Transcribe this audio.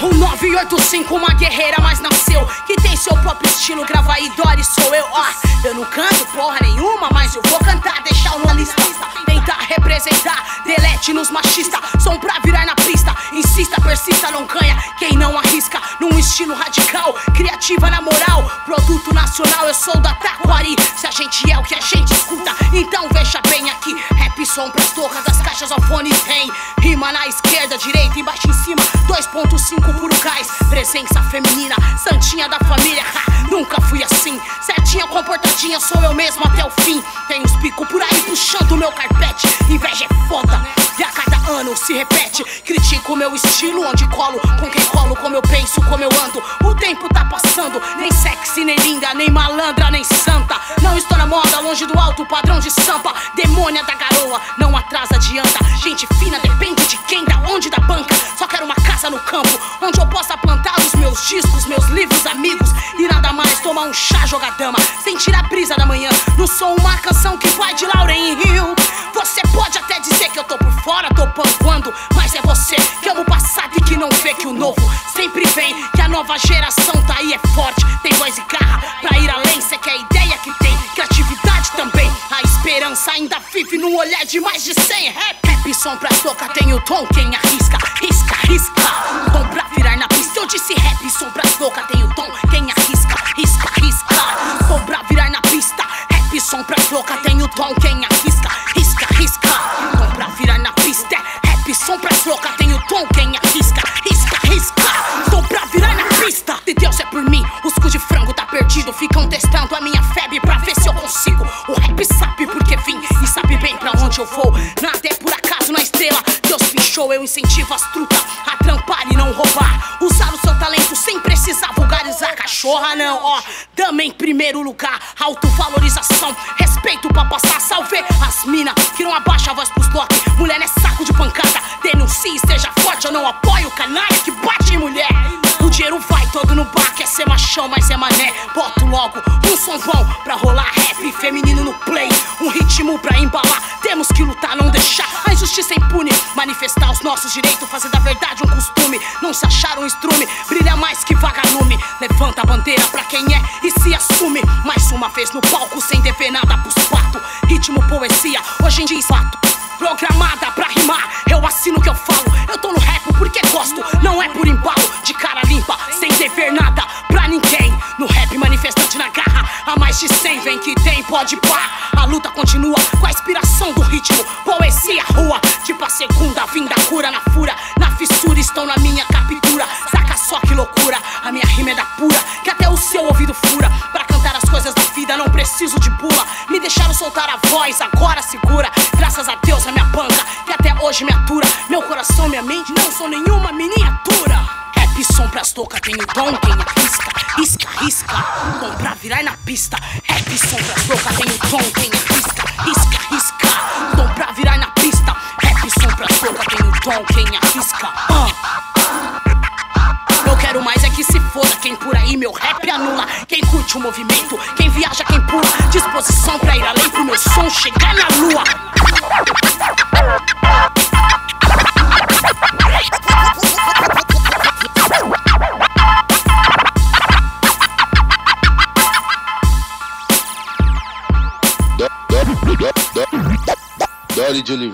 O 985, uma guerreira, mas nasceu, que tem seu próprio estilo, grava aí, Dory, sou eu. Eu não canto porra nenhuma, mas eu vou cantar, deixar uma lista, tentar representar, delete nos machistas, som pra virar na pista, insista, persista, não ganha quem não arrisca, num estilo radical, criativa na moral, produto nacional, eu sou da Taquari, se a gente é o que a gente escuta, então veja bem aqui, rap som pras torres das caixas ao fone tem, rima na esquerda, direita, embaixo em cima, 2.5 puro gás, presença feminina, santinha da família, nunca fui assim, certinha, comportadinha, sou eu mesmo até o fim, tenho os picos por aí puxando o meu carpete, inveja é foda, e a cada ano se repete, critico o meu estilo, onde colo, com quem colo, como eu penso, como eu ando, o tempo tá passando, nem sexy, nem linda, nem malandra, nem santa, não estou na moda, longe do alto padrão de sampa, demônia da garoa, não atrasa, adianta, gente fina, depende de quem, da onde, da banca, só quero uma casa no campo, onde eu possa plantar os meus discos, meus livros, amigos, e nada mais, tomar um chá, jogar dama, sentir a brisa da manhã, não sou uma canção que vai de Lauryn Hill, você pode até dizer que eu tô por fora, tô panguando, mas é você que ama o passado e que não vê que o novo sempre vem, que a nova geração tá aí, é forte, tem voz e garra, pra ir além, cê quer ideia que tem, criatividade também, a esperança ainda vive num olhar de mais de 100, rap som pra toca, tem o tom, quem arrisca, risca, risca, tom pra virar na pista, eu disse rap som pra toca, tem o tom, quem arrisca, risca, risca, tom pra virar na pista, rap som pra toca, tem o tom, quem arrisca, risca, risca, tom pra virar na pista, rap som pra toca, tem o tom, quem arrisca, risca, risca, tom pra virar na pista, de Deus é por mim, os cu de frango tá perdido, ficam testando a minha febre pra ver se eu consigo, o rap sabe porque vim e sabe bem pra onde eu vou, nada é por acaso na estrela, Deus pinchou, eu incentivo as trutas a trampar e não roubar, usar o seu talento sem precisar vulgarizar, cachorra não, ó, dama em primeiro lugar, autovalorização, respeito pra passar, salve as mina que não abaixa a voz pros lote, mulher é saco de pancada, denuncie, seja forte, eu não apoio o canalha que bate em mulher, o dinheiro vai todo no bar, quer ser machão, mas é mané, boto logo um som bom pra rolar rap feminino no play, um ritmo pra embalar, temos que lutar, não deixar a injustiça impune, manifestar os nossos direitos, fazer da verdade um costume, não se achar um estrume, brilha mais que vagalume, levanta a bandeira pra quem é e se assume, mais uma vez no palco sem dever nada pros patos, ritmo, poesia, hoje em dia fato, programada pra rimar, eu assino o que eu falo, eu tô no rap porque gosto, não é por embalo, de cara limpa, sem dever nada pra ninguém, no rap manifestante na garra, a mais de 100, vem que tem, pode pá, a luta continua com a inspiração do ritmo, poesia, rua, tipo a segunda vinda, cura na fura, na fissura, estão na minha captura, saca só que loucura, a minha rima é da pura, que até o seu ouvido fura, pra cantar as coisas da vida não preciso de bula, me deixaram soltar a voz, agora segura, graças a Deus a minha banca, que até hoje me atura, meu coração, minha mente, não sou nenhuma miniatura, rap som pras toca, tem o dom, quem arrisca, risca, risca, tom pra virar na pista, rap som pras toca, tem o dom, quem arrisca, risca, risca, tom pra virar na pista, rap som pras toca, tem o dom, quem arrisca, eu quero mais é que se foda, quem por aí meu rap anula, quem curte o movimento, quem viaja, quem pula, disposição pra ir além pro meu som chegar na lua. Dory de Oliveira.